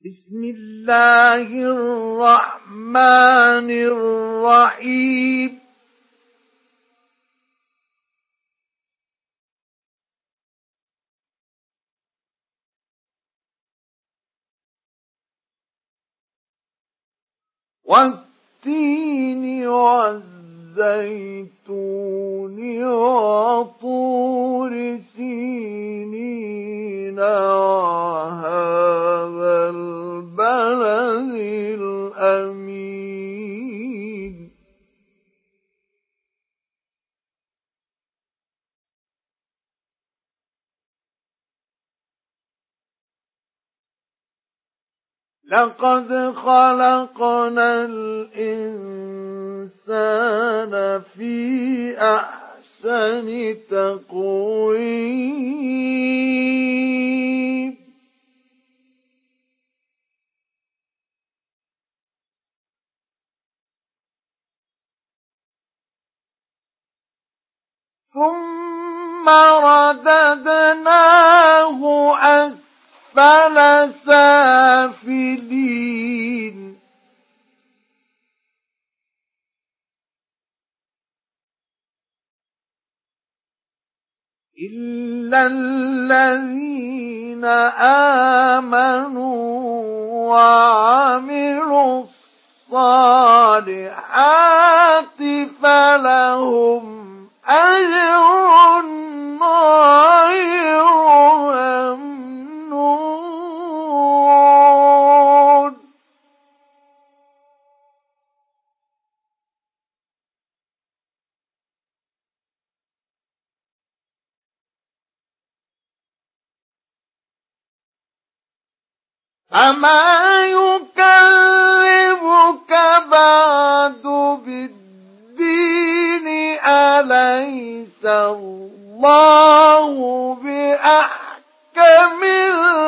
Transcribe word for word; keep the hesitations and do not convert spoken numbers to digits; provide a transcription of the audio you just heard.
بسم الله الرحمن الرحيم والتين والزيتون وطور سينين وهذا البلد الأمين لقد خلقنا الإنسان في أحسن تقويم ثم رددناه أسفل سافلين إلا الذين آمنوا وعملوا الصالحات فلهم أجر غير ممنون أما يكذبك بعد بالدين أليس الله بأحكم